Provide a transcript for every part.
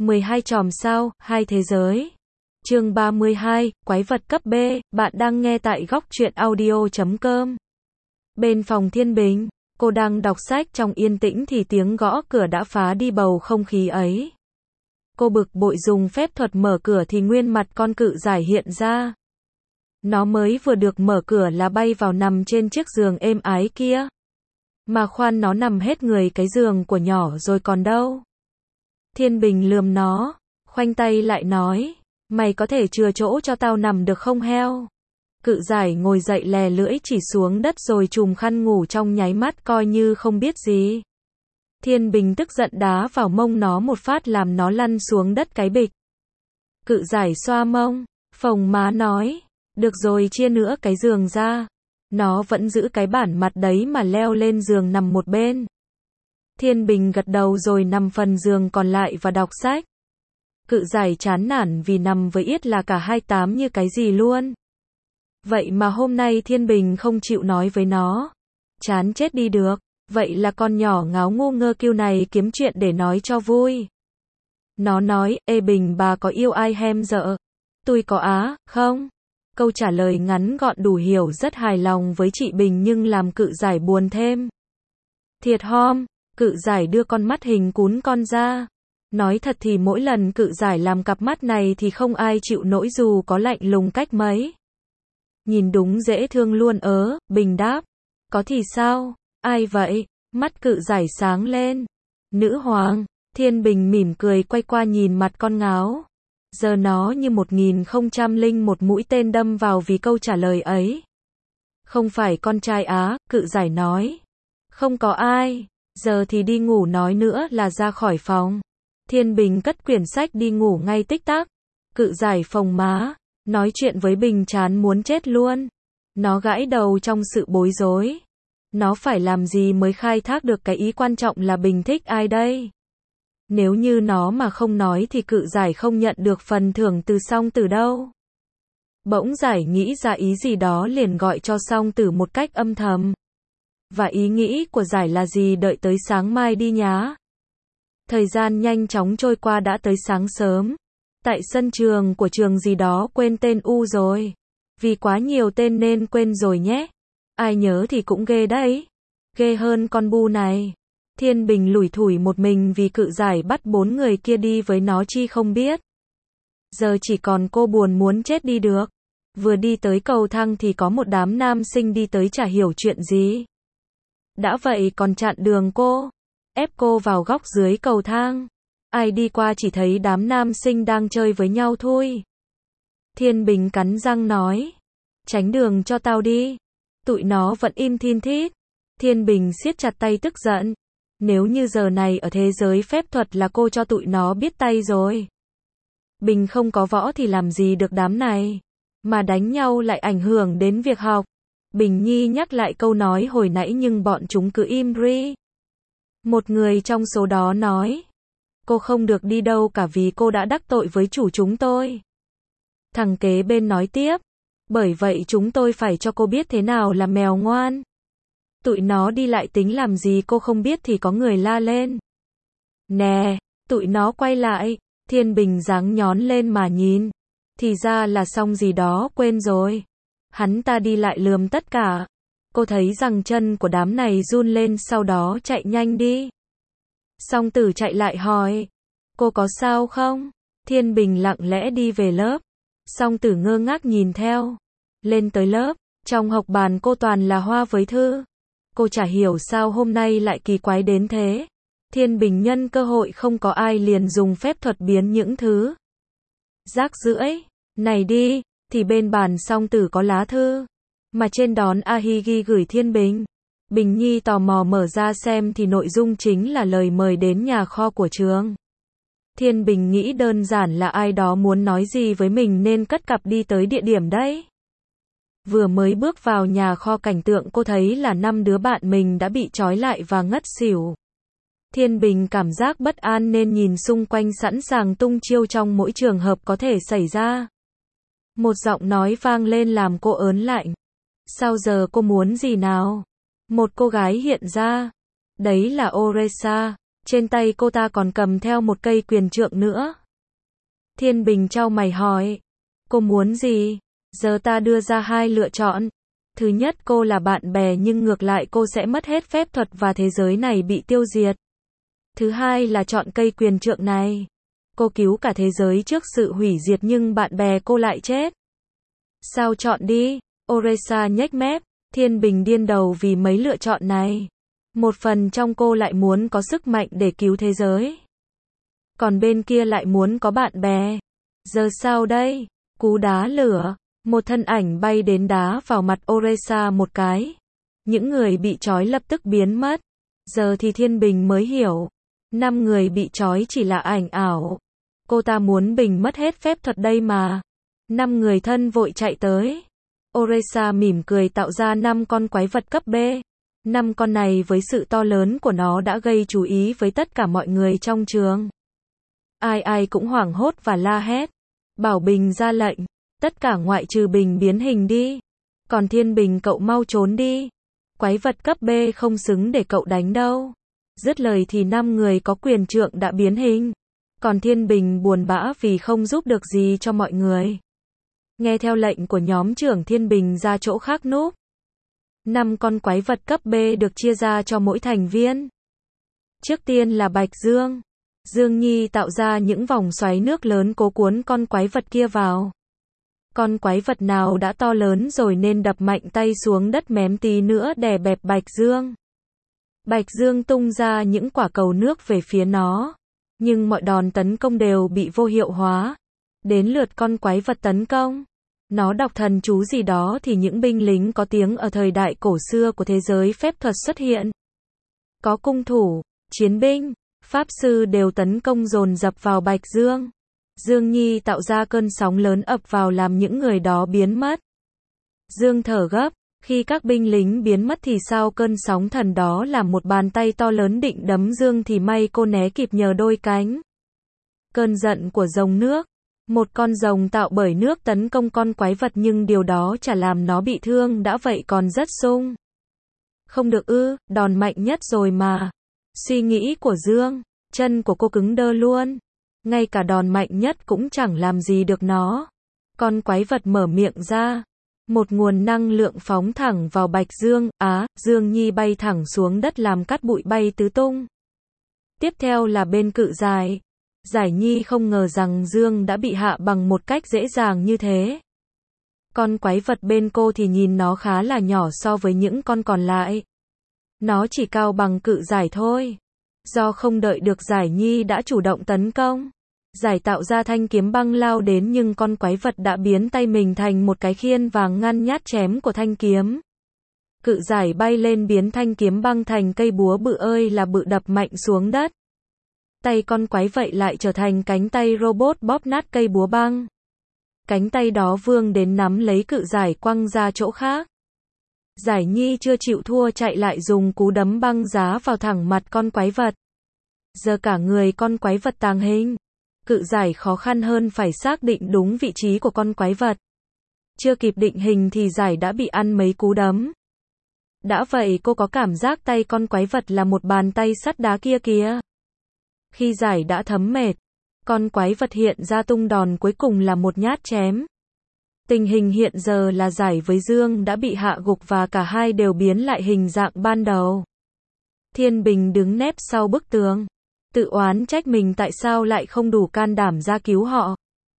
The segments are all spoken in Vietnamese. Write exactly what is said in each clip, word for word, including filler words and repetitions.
mười hai chòm sao, hai thế giới. Chương ba mươi hai, quái vật cấp B, bạn đang nghe tại góc truyện audio chấm com. Bên phòng Thiên Bình, cô đang đọc sách trong yên tĩnh thì tiếng gõ cửa đã phá đi bầu không khí ấy. Cô bực bội dùng phép thuật mở cửa thì nguyên mặt con cự giải hiện ra. Nó mới vừa được mở cửa là bay vào nằm trên chiếc giường êm ái kia. Mà khoan, nó nằm hết người cái giường của nhỏ rồi còn đâu. Thiên Bình lườm nó, khoanh tay lại nói, mày có thể chừa chỗ cho tao nằm được không heo? Cự giải ngồi dậy lè lưỡi chỉ xuống đất rồi chùm khăn ngủ trong nháy mắt coi như không biết gì. Thiên Bình tức giận đá vào mông nó một phát làm nó lăn xuống đất cái bịch. Cự giải xoa mông, phồng má nói, được rồi chia nữa cái giường ra. Nó vẫn giữ cái bản mặt đấy mà leo lên giường nằm một bên. Thiên Bình gật đầu rồi nằm phần giường còn lại và đọc sách. Cự giải chán nản vì nằm với Yết là cả hai tám như cái gì luôn. Vậy mà hôm nay Thiên Bình không chịu nói với nó. Chán chết đi được. Vậy là con nhỏ ngáo ngu ngơ kiêu này kiếm chuyện để nói cho vui. Nó nói, ê Bình bà có yêu ai hem dợ? Tôi có á, không? Câu trả lời ngắn gọn đủ hiểu rất hài lòng với chị Bình nhưng làm cự giải buồn thêm. Thiệt hom, cự giải đưa con mắt hình cún con ra. Nói thật thì mỗi lần cự giải làm cặp mắt này thì không ai chịu nổi dù có lạnh lùng cách mấy. Nhìn đúng dễ thương luôn ớ, Bình đáp. Có thì sao? Ai vậy? Mắt cự giải sáng lên. Nữ hoàng. Thiên Bình mỉm cười quay qua nhìn mặt con ngáo. Giờ nó như một nghìn không trăm lẻ một mũi tên đâm vào vì câu trả lời ấy. Không phải con trai á, cự giải nói. Không có ai. Giờ thì đi ngủ, nói nữa là ra khỏi phòng. Thiên Bình cất quyển sách đi ngủ ngay tích tắc. Cự giải phồng má. Nói chuyện với Bình chán muốn chết luôn. Nó gãi đầu trong sự bối rối. Nó phải làm gì mới khai thác được cái ý quan trọng là Bình thích ai đây? Nếu như nó mà không nói thì cự giải không nhận được phần thưởng từ Song Tử đâu. Bỗng giải nghĩ ra ý gì đó liền gọi cho Song Tử một cách âm thầm. Và ý nghĩ của giải là gì, đợi tới sáng mai đi nhá. Thời gian nhanh chóng trôi qua đã tới sáng sớm. Tại sân trường của trường gì đó quên tên U rồi. Vì quá nhiều tên nên quên rồi nhé. Ai nhớ thì cũng ghê đấy. Ghê hơn con Bu này. Thiên Bình lủi thủi một mình vì cự giải bắt bốn người kia đi với nó chi không biết. Giờ chỉ còn cô buồn muốn chết đi được. Vừa đi tới cầu thang thì có một đám nam sinh đi tới chả hiểu chuyện gì. Đã vậy còn chặn đường cô. Ép cô vào góc dưới cầu thang. Ai đi qua chỉ thấy đám nam sinh đang chơi với nhau thôi. Thiên Bình cắn răng nói. Tránh đường cho tao đi. Tụi nó vẫn im thin thít. Thiên Bình siết chặt tay tức giận. Nếu như giờ này ở thế giới phép thuật là cô cho tụi nó biết tay rồi. Bình không có võ thì làm gì được đám này. Mà đánh nhau lại ảnh hưởng đến việc học. Bình Nhi nhắc lại câu nói hồi nãy nhưng bọn chúng cứ im ri. Một người trong số đó nói. Cô không được đi đâu cả vì cô đã đắc tội với chủ chúng tôi. Thằng kế bên nói tiếp. Bởi vậy chúng tôi phải cho cô biết thế nào là mèo ngoan. Tụi nó đi lại tính làm gì cô không biết thì có người la lên. Nè, tụi nó quay lại. Thiên Bình giáng nhón lên mà nhìn. Thì ra là xong gì đó quên rồi. Hắn ta đi lại lườm tất cả. Cô thấy rằng chân của đám này run lên sau đó chạy nhanh đi. Song Tử chạy lại hỏi. Cô có sao không? Thiên Bình lặng lẽ đi về lớp. Song Tử ngơ ngác nhìn theo. Lên tới lớp, trong học bàn cô toàn là hoa với thư. Cô chả hiểu sao hôm nay lại kỳ quái đến thế. Thiên Bình nhân cơ hội không có ai liền dùng phép thuật biến những thứ rác rưởi này đi, thì bên bàn Song Tử có lá thư. Mà trên đón Ahigi gửi Thiên Bình. Bình Nhi tò mò mở ra xem thì nội dung chính là lời mời đến nhà kho của trường. Thiên Bình nghĩ đơn giản là ai đó muốn nói gì với mình nên cất cặp đi tới địa điểm đấy. Vừa mới bước vào nhà kho cảnh tượng cô thấy là năm đứa bạn mình đã bị trói lại và ngất xỉu. Thiên Bình cảm giác bất an nên nhìn xung quanh sẵn sàng tung chiêu trong mỗi trường hợp có thể xảy ra. Một giọng nói vang lên làm cô ớn lạnh. Sao giờ cô muốn gì nào? Một cô gái hiện ra. Đấy là Oresa. Trên tay cô ta còn cầm theo một cây quyền trượng nữa. Thiên Bình chau mày hỏi. Cô muốn gì? Giờ ta đưa ra hai lựa chọn. Thứ nhất, cô là bạn bè nhưng ngược lại cô sẽ mất hết phép thuật và thế giới này bị tiêu diệt. Thứ hai là chọn cây quyền trượng này. Cô cứu cả thế giới trước sự hủy diệt nhưng bạn bè cô lại chết. Sao chọn đi? Oresa nhếch mép. Thiên Bình điên đầu vì mấy lựa chọn này. Một phần trong cô lại muốn có sức mạnh để cứu thế giới. Còn bên kia lại muốn có bạn bè. Giờ sao đây? Cú đá lửa. Một thân ảnh bay đến đá vào mặt Oresa một cái. Những người bị trói lập tức biến mất. Giờ thì Thiên Bình mới hiểu. Năm người bị trói chỉ là ảnh ảo. Cô ta muốn Bình mất hết phép thuật đây mà. Năm người thân vội chạy tới. Oresa mỉm cười tạo ra năm con quái vật cấp B. Năm con này với sự to lớn của nó đã gây chú ý với tất cả mọi người trong trường. Ai ai cũng hoảng hốt và la hét. Bảo Bình ra lệnh. Tất cả ngoại trừ Bình biến hình đi. Còn Thiên Bình cậu mau trốn đi. Quái vật cấp B không xứng để cậu đánh đâu. Dứt lời thì năm người có quyền trượng đã biến hình. Còn Thiên Bình buồn bã vì không giúp được gì cho mọi người. Nghe theo lệnh của nhóm trưởng, Thiên Bình ra chỗ khác núp. Năm con quái vật cấp B được chia ra cho mỗi thành viên. Trước tiên là Bạch Dương. Dương Nhi tạo ra những vòng xoáy nước lớn cố cuốn con quái vật kia vào. Con quái vật nào đã to lớn rồi nên đập mạnh tay xuống đất mém tí nữa đè bẹp Bạch Dương. Bạch Dương tung ra những quả cầu nước về phía nó. Nhưng mọi đòn tấn công đều bị vô hiệu hóa. Đến lượt con quái vật tấn công. Nó đọc thần chú gì đó thì những binh lính có tiếng ở thời đại cổ xưa của thế giới phép thuật xuất hiện. Có cung thủ, chiến binh, pháp sư đều tấn công dồn dập vào Bạch Dương. Dương Nhi tạo ra cơn sóng lớn ập vào làm những người đó biến mất. Dương thở gấp, khi các binh lính biến mất thì sau cơn sóng thần đó là một bàn tay to lớn định đấm Dương thì may cô né kịp nhờ đôi cánh. Cơn giận của rồng nước. Một con rồng tạo bởi nước tấn công con quái vật nhưng điều đó chả làm nó bị thương đã vậy còn rất sung. Không được ư, đòn mạnh nhất rồi mà. Suy nghĩ của Dương, chân của cô cứng đơ luôn. Ngay cả đòn mạnh nhất cũng chẳng làm gì được nó. Con quái vật mở miệng ra. Một nguồn năng lượng phóng thẳng vào Bạch Dương. Á, Dương Nhi bay thẳng xuống đất làm cát bụi bay tứ tung. Tiếp theo là bên Cự Giải. Giải Nhi không ngờ rằng Dương đã bị hạ bằng một cách dễ dàng như thế. Con quái vật bên cô thì nhìn nó khá là nhỏ so với những con còn lại. Nó chỉ cao bằng Cự Giải thôi. Do không đợi được Giải Nhi đã chủ động tấn công. Giải tạo ra thanh kiếm băng lao đến nhưng con quái vật đã biến tay mình thành một cái khiên vàng ngăn nhát chém của thanh kiếm. Cự Giải bay lên biến thanh kiếm băng thành cây búa bự ơi là bự đập mạnh xuống đất. Tay con quái vậy lại trở thành cánh tay robot bóp nát cây búa băng. Cánh tay đó vươn đến nắm lấy Cự Giải quăng ra chỗ khác. Giải Nhi chưa chịu thua chạy lại dùng cú đấm băng giá vào thẳng mặt con quái vật. Giờ cả người con quái vật tàng hình. Cự Giải khó khăn hơn phải xác định đúng vị trí của con quái vật. Chưa kịp định hình thì Giải đã bị ăn mấy cú đấm. Đã vậy cô có cảm giác tay con quái vật là một bàn tay sắt đá kia kìa. Khi Giải đã thấm mệt, con quái vật hiện ra tung đòn cuối cùng là một nhát chém. Tình hình hiện giờ là Giải với Dương đã bị hạ gục và cả hai đều biến lại hình dạng ban đầu. Thiên Bình đứng nép sau bức tường. Tự oán trách mình tại sao lại không đủ can đảm ra cứu họ.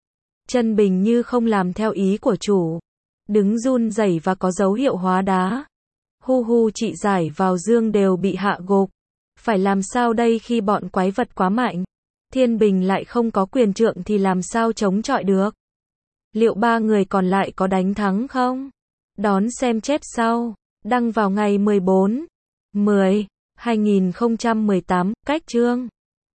Chân Bình như không làm theo ý của chủ. Đứng run rẩy và có dấu hiệu hóa đá. Hu hu chị Giải vào Dương đều bị hạ gục. Phải làm sao đây khi bọn quái vật quá mạnh? Thiên Bình lại không có quyền trượng thì làm sao chống chọi được? Liệu ba người còn lại có đánh thắng không? Đón xem chết sau. Đăng vào ngày mười bốn tháng mười năm hai nghìn không trăm mười tám, cách chương.